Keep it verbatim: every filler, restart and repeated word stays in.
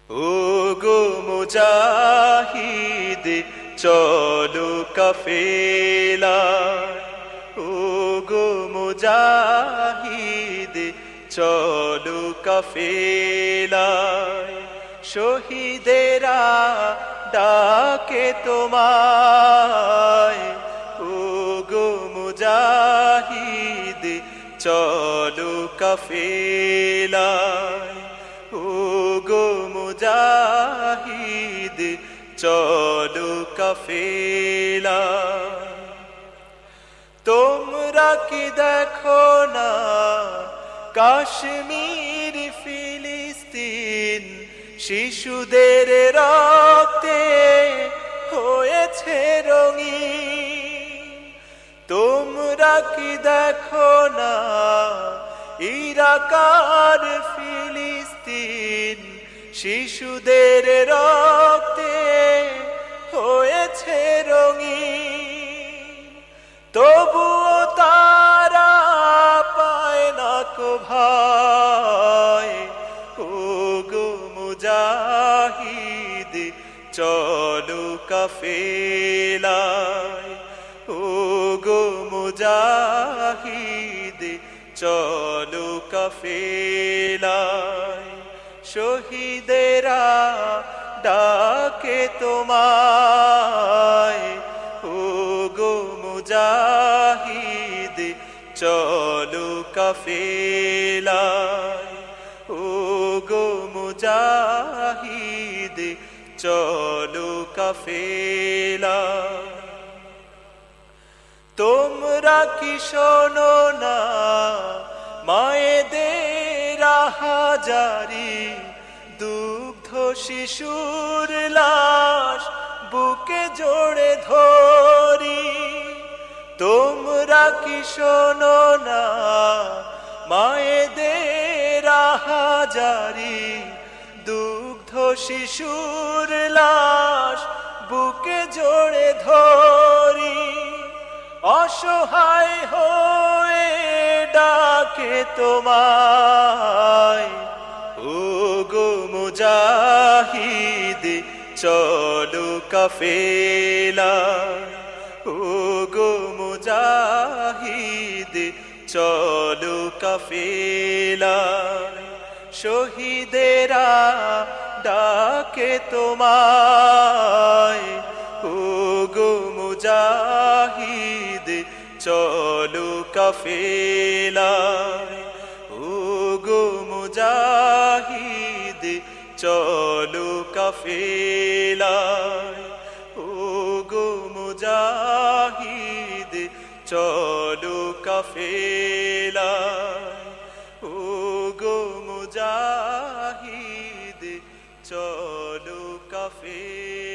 ও গো মুজাহিদ চলো কাফেলায়, ও গো মুজাহিদ চলো কাফেলায়। শহীদেরা ডাকে তোমায়, ও গো মুজাহিদ চলো কাফেলায়, ও গো মুজাহিদ চলো কাফেলায়। তোমরা কি দেখো না কাশ্মীর ফিলিস্তিন শিশুদের রক্তে হয়েছে রঙিন? তোমরা কি দেখো না ইরাক আর ফিলিস্তিন শিশুদের রক্তে হয়েছে রঙিন? তবুও তারা পায় না কো ভয়, ও গো মুজাহিদ চলো কাফেলায়, ও গো মুজাহিদ চলো কাফেলায়। শহীদেরা ডাকে তোমায়, ও গো মুজাহিদ চলো কাফেলায়, ও গো মুজাহিদ চলো কাফেলায়। তোমরা কি শোনো না মায়েদের হাজারি, দুগ্ধ শিশুর লাশ বুকে জোড়ে ধরি? তোমরা কি শোনো না মায়েদের হাজারি, দুগ্ধ শিশুর লাশ বুকে জোড়ে ধরি? অসহায় হয়ে ডাকে তোমায়, ও গো মুজাহিদ চলো কাফেলায়, ও গো মুজাহিদ চলো কাফেলায়। শহীদেরা ডাকে তোমায়, ও গো মুজাহিদ চলো কাফেলায়, ও গো মুজাহিদ চলো কাফেলায়, ও গো মুজাহিদ চলো কাফেলায়, ও গো মুজাহিদ চলো কাফেলায়।